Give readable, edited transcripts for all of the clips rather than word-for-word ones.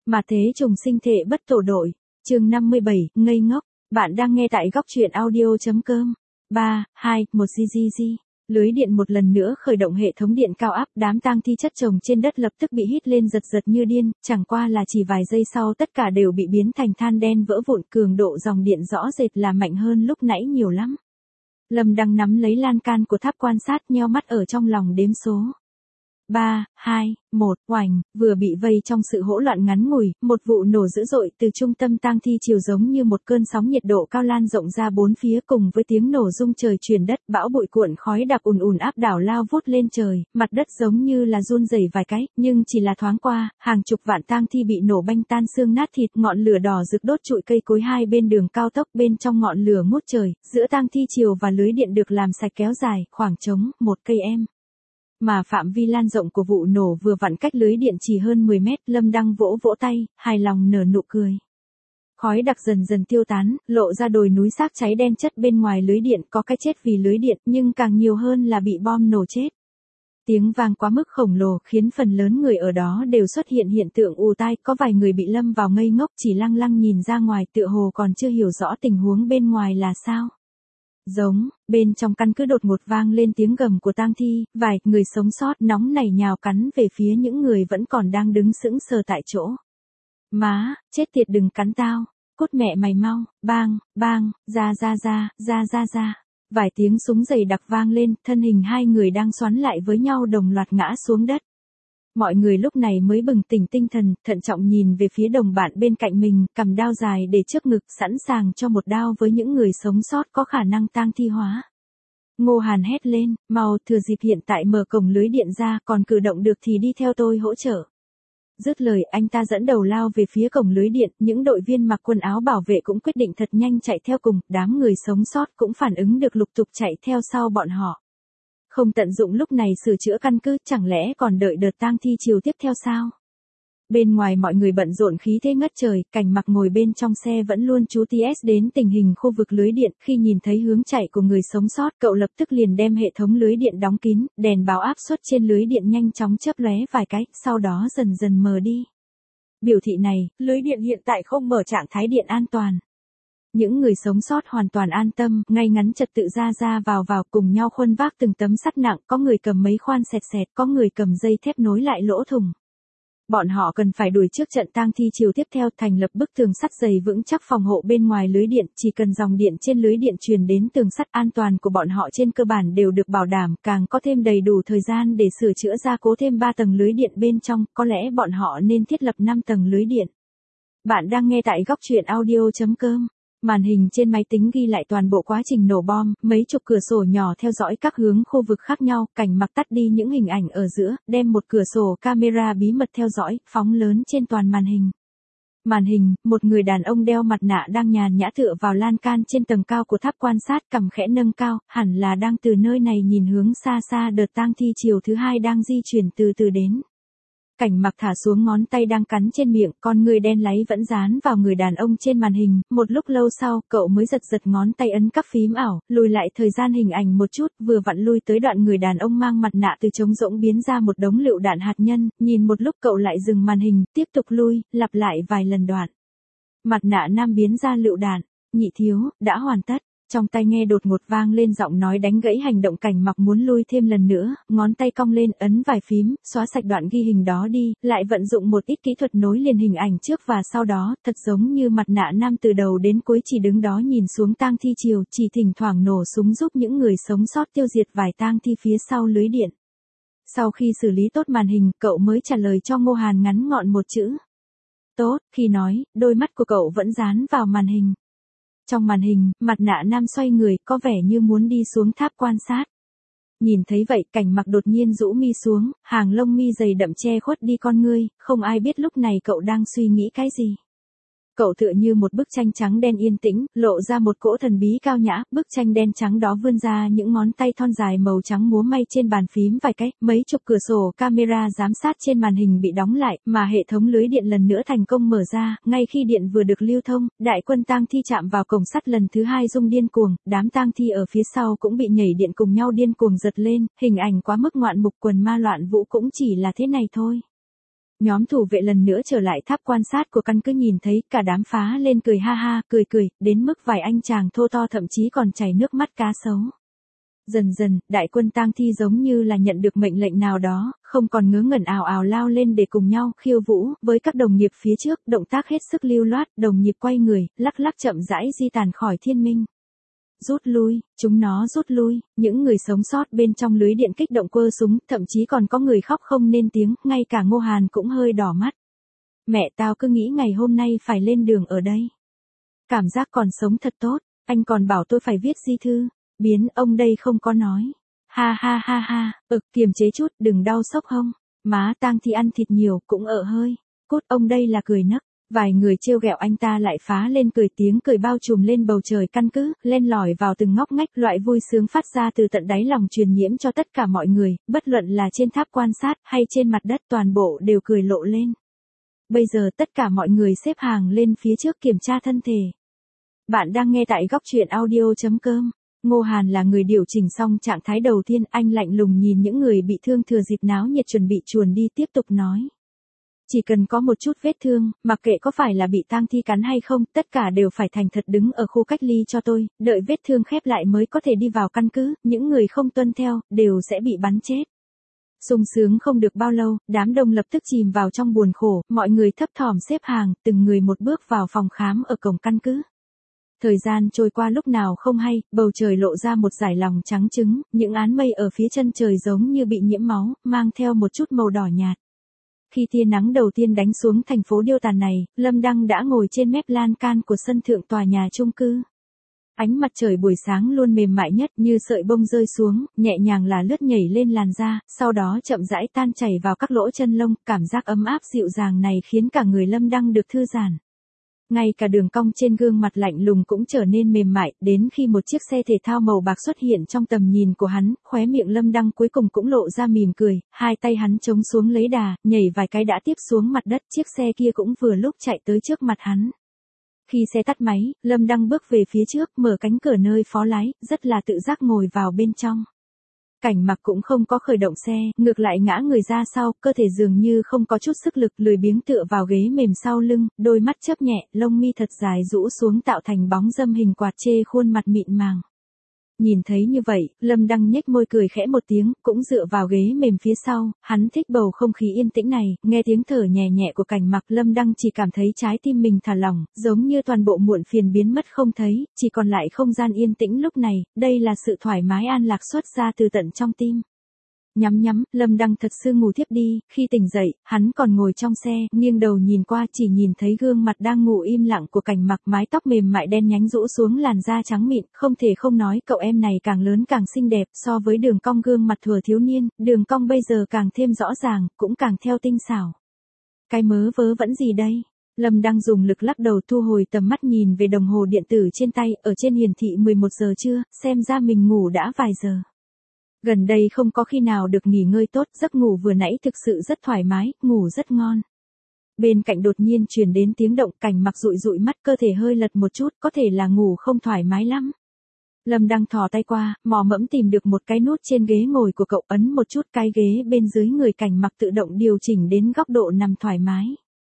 Mà thế trùng sinh thể bất tổ đội. Chương 57, ngây ngốc. Bạn đang nghe tại góc truyện audio.com. 3, 2, 1 GGG. Lưới điện một lần nữa khởi động hệ thống điện cao áp, đám tang thi chất chồng trên đất lập tức bị hít lên giật giật như điên, chẳng qua là chỉ vài giây sau tất cả đều bị biến thành than đen vỡ vụn, cường độ dòng điện rõ rệt là mạnh hơn lúc nãy nhiều lắm. Lâm đang nắm lấy lan can của tháp quan sát, nheo mắt ở trong lòng đếm số. 3, 2, 1, oành, vừa bị vây trong sự hỗn loạn ngắn ngủi, một vụ nổ dữ dội từ trung tâm tang thi chiều giống như một cơn sóng nhiệt độ cao lan rộng ra bốn phía, cùng với tiếng nổ rung trời chuyển đất, bão bụi cuộn khói đặc ùn ùn áp đảo lao vút lên trời, mặt đất giống như là run rẩy vài cái, nhưng chỉ là thoáng qua, hàng chục vạn tang thi bị nổ banh tan xương nát thịt, ngọn lửa đỏ rực đốt trụi cây cối hai bên đường cao tốc, bên trong ngọn lửa ngút trời, giữa tang thi chiều và lưới điện được làm sạch kéo dài, khoảng trống, 1 cây em. Mà phạm vi lan rộng của vụ nổ vừa vặn cách lưới điện chỉ hơn 10 mét, Lâm Đăng vỗ vỗ tay, hài lòng nở nụ cười. Khói đặc dần dần tiêu tán, lộ ra đồi núi xác cháy đen chất bên ngoài lưới điện, có cái chết vì lưới điện, nhưng càng nhiều hơn là bị bom nổ chết. Tiếng vang quá mức khổng lồ khiến phần lớn người ở đó đều xuất hiện hiện tượng ù tai, có vài người bị lâm vào ngây ngốc chỉ lăng lăng nhìn ra ngoài tựa hồ còn chưa hiểu rõ tình huống bên ngoài là sao. Giống, bên trong căn cứ đột ngột vang lên tiếng gầm của tang thi, vài người sống sót nóng nảy nhào cắn về phía những người vẫn còn đang đứng sững sờ tại chỗ. Má, chết tiệt đừng cắn tao, cút mẹ mày mau, bang, bang, ra. Vài tiếng súng dày đặc vang lên, thân hình hai người đang xoắn lại với nhau đồng loạt ngã xuống đất. Mọi người lúc này mới bừng tỉnh tinh thần, thận trọng nhìn về phía đồng bạn bên cạnh mình, cầm đao dài để trước ngực, sẵn sàng cho một đao với những người sống sót có khả năng tang thi hóa. Ngô Hàn hét lên, mau, thừa dịp hiện tại mở cổng lưới điện ra, còn cử động được thì đi theo tôi hỗ trợ. Dứt lời, anh ta dẫn đầu lao về phía cổng lưới điện, những đội viên mặc quần áo bảo vệ cũng quyết định thật nhanh chạy theo cùng, đám người sống sót cũng phản ứng được lục tục chạy theo sau bọn họ. Không tận dụng lúc này sửa chữa căn cứ, chẳng lẽ còn đợi đợt tang thi chiều tiếp theo sao? Bên ngoài mọi người bận rộn khí thế ngất trời, Cảnh Mặc ngồi bên trong xe vẫn luôn chú TS đến tình hình khu vực lưới điện, khi nhìn thấy hướng chạy của người sống sót, cậu lập tức liền đem hệ thống lưới điện đóng kín, đèn báo áp suất trên lưới điện nhanh chóng chớp lóe vài cái, sau đó dần dần mờ đi. Biểu thị này, lưới điện hiện tại không mở trạng thái điện an toàn. Những người sống sót hoàn toàn an tâm, ngay ngắn trật tự ra vào cùng nhau khuân vác từng tấm sắt nặng, có người cầm mấy khoan sẹt, có người cầm dây thép nối lại lỗ thủng. Bọn họ cần phải đuổi trước trận tang thi chiều tiếp theo, thành lập bức tường sắt dày vững chắc phòng hộ bên ngoài lưới điện, chỉ cần dòng điện trên lưới điện truyền đến tường sắt, an toàn của bọn họ trên cơ bản đều được bảo đảm, càng có thêm đầy đủ thời gian để sửa chữa gia cố thêm 3 tầng lưới điện bên trong, có lẽ bọn họ nên thiết lập 5 tầng lưới điện. Bạn đang nghe tại góc truyện audio.com. Màn hình trên máy tính ghi lại toàn bộ quá trình nổ bom, mấy chục cửa sổ nhỏ theo dõi các hướng khu vực khác nhau, Cảnh Mặc tắt đi những hình ảnh ở giữa, đem một cửa sổ camera bí mật theo dõi, phóng lớn trên toàn màn hình. Màn hình, một người đàn ông đeo mặt nạ đang nhàn nhã tựa vào lan can trên tầng cao của tháp quan sát, cằm khẽ nâng cao, hẳn là đang từ nơi này nhìn hướng xa đợt tang thi chiều thứ hai đang di chuyển từ từ đến. Cảnh Mặc thả xuống ngón tay đang cắn trên miệng, con người đen láy vẫn dán vào người đàn ông trên màn hình, một lúc lâu sau, cậu mới giật ngón tay ấn các phím ảo, lùi lại thời gian hình ảnh một chút, vừa vặn lui tới đoạn người đàn ông mang mặt nạ từ trống rỗng biến ra một đống lựu đạn hạt nhân, nhìn một lúc cậu lại dừng màn hình, tiếp tục lui, lặp lại vài lần đoạn. Mặt nạ nam biến ra lựu đạn, nhị thiếu, đã hoàn tất. Trong tai nghe đột ngột vang lên giọng nói đánh gãy hành động Cảnh Mặc muốn lui thêm lần nữa, ngón tay cong lên ấn vài phím, xóa sạch đoạn ghi hình đó đi, lại vận dụng một ít kỹ thuật nối liền hình ảnh trước và sau đó, thật giống như mặt nạ nam từ đầu đến cuối chỉ đứng đó nhìn xuống tang thi chiều, chỉ thỉnh thoảng nổ súng giúp những người sống sót tiêu diệt vài tang thi phía sau lưới điện. Sau khi xử lý tốt màn hình, cậu mới trả lời cho Ngô Hàn ngắn gọn một chữ. Tốt, khi nói, đôi mắt của cậu vẫn dán vào màn hình. Trong màn hình, mặt nạ nam xoay người, có vẻ như muốn đi xuống tháp quan sát. Nhìn thấy vậy, Cảnh Mặc đột nhiên rũ mi xuống, hàng lông mi dày đậm che khuất đi con ngươi, không ai biết lúc này cậu đang suy nghĩ cái gì. Cậu tựa như một bức tranh trắng đen yên tĩnh, lộ ra một cỗ thần bí cao nhã, bức tranh đen trắng đó vươn ra những ngón tay thon dài màu trắng múa may trên bàn phím vài cái, mấy chục cửa sổ camera giám sát trên màn hình bị đóng lại, mà hệ thống lưới điện lần nữa thành công mở ra, ngay khi điện vừa được lưu thông, đại quân tang thi chạm vào cổng sắt lần thứ hai rung điên cuồng, đám tang thi ở phía sau cũng bị nhảy điện cùng nhau điên cuồng giật lên, hình ảnh quá mức ngoạn mục, quần ma loạn vũ cũng chỉ là thế này thôi. Nhóm thủ vệ lần nữa trở lại tháp quan sát của căn cứ nhìn thấy cả đám phá lên cười ha ha, cười, đến mức vài anh chàng thô to thậm chí còn chảy nước mắt cá sấu. Dần dần, đại quân tang thi giống như là nhận được mệnh lệnh nào đó, không còn ngớ ngẩn ào ào lao lên để cùng nhau khiêu vũ, với các đồng nghiệp phía trước, động tác hết sức lưu loát, đồng nghiệp quay người, lắc lắc chậm rãi di tàn khỏi thiên minh. Rút lui, chúng nó rút lui, những người sống sót bên trong lưới điện kích động quơ súng, thậm chí còn có người khóc không nên tiếng, ngay cả Ngô Hàn cũng hơi đỏ mắt. Mẹ tao cứ nghĩ ngày hôm nay phải lên đường ở đây. Cảm giác còn sống thật tốt, anh còn bảo tôi phải viết di thư, biến ông đây không có nói. Ha ha ha ha, kiềm chế chút, đừng đau sốc hông. Má tang thi ăn thịt nhiều cũng hơi. Cút, ông đây là cười nấc. Vài người trêu ghẹo anh ta lại phá lên cười, tiếng cười bao trùm lên bầu trời căn cứ, len lỏi vào từng ngóc ngách, loại vui sướng phát ra từ tận đáy lòng truyền nhiễm cho tất cả mọi người, bất luận là trên tháp quan sát hay trên mặt đất, toàn bộ đều cười lộ lên. Bây giờ tất cả mọi người xếp hàng lên phía trước kiểm tra thân thể. Bạn đang nghe tại góc truyện audio.com. Ngô Hàn là người điều chỉnh xong trạng thái đầu tiên, anh lạnh lùng nhìn những người bị thương thừa dịp náo nhiệt chuẩn bị chuồn đi, tiếp tục nói. Chỉ cần có một chút vết thương, mặc kệ có phải là bị tang thi cắn hay không, tất cả đều phải thành thật đứng ở khu cách ly cho tôi, đợi vết thương khép lại mới có thể đi vào căn cứ, những người không tuân theo, đều sẽ bị bắn chết. Sung sướng không được bao lâu, đám đông lập tức chìm vào trong buồn khổ, mọi người thấp thỏm xếp hàng, từng người một bước vào phòng khám ở cổng căn cứ. Thời gian trôi qua lúc nào không hay, bầu trời lộ ra một dải lòng trắng trứng, những áng mây ở phía chân trời giống như bị nhiễm máu, mang theo một chút màu đỏ nhạt. Khi tia nắng đầu tiên đánh xuống thành phố điêu tàn này, Lâm Đăng đã ngồi trên mép lan can của sân thượng tòa nhà chung cư. Ánh mặt trời buổi sáng luôn mềm mại nhất, như sợi bông rơi xuống, nhẹ nhàng là lướt nhảy lên làn da, sau đó chậm rãi tan chảy vào các lỗ chân lông, cảm giác ấm áp dịu dàng này khiến cả người Lâm Đăng được thư giãn. Ngay cả đường cong trên gương mặt lạnh lùng cũng trở nên mềm mại, đến khi một chiếc xe thể thao màu bạc xuất hiện trong tầm nhìn của hắn, khóe miệng Lâm Đăng cuối cùng cũng lộ ra mỉm cười, hai tay hắn chống xuống lấy đà, nhảy vài cái đã tiếp xuống mặt đất, chiếc xe kia cũng vừa lúc chạy tới trước mặt hắn. Khi xe tắt máy, Lâm Đăng bước về phía trước, mở cánh cửa nơi phó lái, rất là tự giác ngồi vào bên trong. Cảnh Mặc cũng không có khởi động xe, ngược lại ngã người ra sau, cơ thể dường như không có chút sức lực, lười biếng tựa vào ghế mềm sau lưng, đôi mắt chớp nhẹ, lông mi thật dài rũ xuống tạo thành bóng râm hình quạt chê khuôn mặt mịn màng. Nhìn thấy như vậy, Lâm Đăng nhếch môi cười khẽ một tiếng, cũng dựa vào ghế mềm phía sau, hắn thích bầu không khí yên tĩnh này, nghe tiếng thở nhẹ nhẹ của Cảnh Mặc, Lâm Đăng chỉ cảm thấy trái tim mình thả lỏng, giống như toàn bộ muộn phiền biến mất không thấy, chỉ còn lại không gian yên tĩnh lúc này, đây là sự thoải mái an lạc xuất ra từ tận trong tim. Nhắm, Lâm Đăng thật sự ngủ thiếp đi, khi tỉnh dậy, hắn còn ngồi trong xe, nghiêng đầu nhìn qua chỉ nhìn thấy gương mặt đang ngủ im lặng của Cảnh Mặc, mái tóc mềm mại đen nhánh rũ xuống làn da trắng mịn, không thể không nói cậu em này càng lớn càng xinh đẹp, so với đường cong gương mặt thuở thiếu niên, đường cong bây giờ càng thêm rõ ràng, cũng càng theo tinh xảo. Cái mớ vớ vẩn gì đây? Lâm Đăng dùng lực lắc đầu thu hồi tầm mắt nhìn về đồng hồ điện tử trên tay, ở trên hiển thị 11 giờ trưa, xem ra mình ngủ đã vài giờ. Gần đây không có khi nào được nghỉ ngơi tốt, giấc ngủ vừa nãy thực sự rất thoải mái, ngủ rất ngon. Bên cạnh đột nhiên truyền đến tiếng động, Cảnh Mặc dụi mắt, cơ thể hơi lật một chút, có thể là ngủ không thoải mái lắm. Lâm Đăng thò tay qua, mò mẫm tìm được một cái nút trên ghế ngồi của cậu, ấn một chút, cái ghế bên dưới người Cảnh Mặc tự động điều chỉnh đến góc độ nằm thoải mái.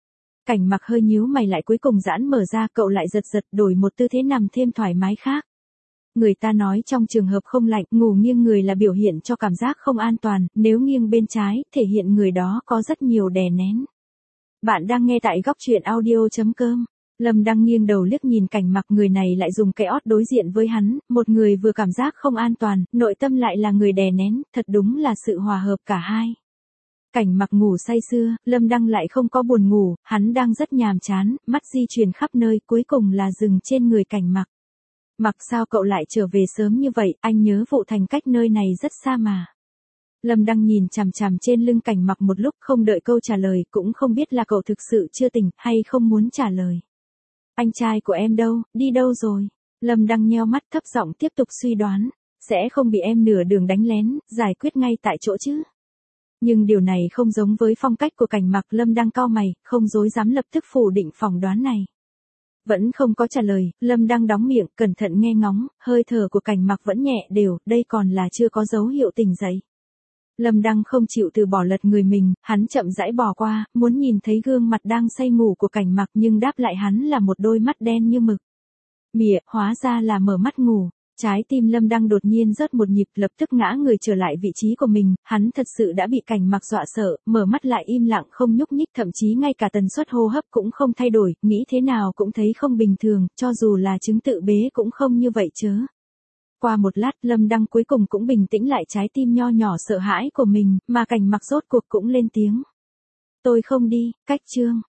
Cảnh Mặc hơi nhíu mày lại, cuối cùng giãn mở ra, cậu lại giật đổi một tư thế nằm thêm thoải mái khác. Người ta nói trong trường hợp không lạnh, ngủ nghiêng người là biểu hiện cho cảm giác không an toàn, nếu nghiêng bên trái, thể hiện người đó có rất nhiều đè nén. Bạn đang nghe tại góc truyện audio.com. Lâm Đăng nghiêng đầu liếc nhìn Cảnh Mặc, người này lại dùng cái ót đối diện với hắn, một người vừa cảm giác không an toàn, nội tâm lại là người đè nén, thật đúng là sự hòa hợp cả hai. Cảnh Mặc ngủ say sưa, Lâm Đăng lại không có buồn ngủ, hắn đang rất nhàm chán, mắt di chuyển khắp nơi, cuối cùng là dừng trên người Cảnh Mặc. Mặc, sao cậu lại trở về sớm như vậy, anh nhớ Vụ Thành cách nơi này rất xa mà. Lâm Đăng nhìn chằm chằm trên lưng Cảnh Mặc một lúc, không đợi câu trả lời, cũng không biết là cậu thực sự chưa tỉnh, hay không muốn trả lời. Anh trai của em đâu, đi đâu rồi? Lâm Đăng nheo mắt thấp giọng tiếp tục suy đoán, sẽ không bị em nửa đường đánh lén, giải quyết ngay tại chỗ chứ. Nhưng điều này không giống với phong cách của Cảnh Mặc, Lâm Đăng cau mày, không dối dám lập tức phủ định phỏng đoán này. Vẫn không có trả lời, Lâm Đăng đóng miệng, cẩn thận nghe ngóng, hơi thở của Cảnh Mặc vẫn nhẹ đều, đây còn là chưa có dấu hiệu tỉnh dậy. Lâm Đăng không chịu từ bỏ lật người mình, hắn chậm rãi bò qua, muốn nhìn thấy gương mặt đang say ngủ của Cảnh Mặc nhưng đáp lại hắn là một đôi mắt đen như mực. Mỉa, hóa ra là mở mắt ngủ. Trái tim Lâm Đăng đột nhiên rớt một nhịp, lập tức ngã người trở lại vị trí của mình, hắn thật sự đã bị Cảnh Mặc dọa sợ, mở mắt lại im lặng không nhúc nhích, thậm chí ngay cả tần suất hô hấp cũng không thay đổi, nghĩ thế nào cũng thấy không bình thường, cho dù là chứng tự bế cũng không như vậy chớ. Qua một lát, Lâm Đăng cuối cùng cũng bình tĩnh lại trái tim nho nhỏ sợ hãi của mình, mà Cảnh Mặc rốt cuộc cũng lên tiếng. Tôi không đi, cách chương.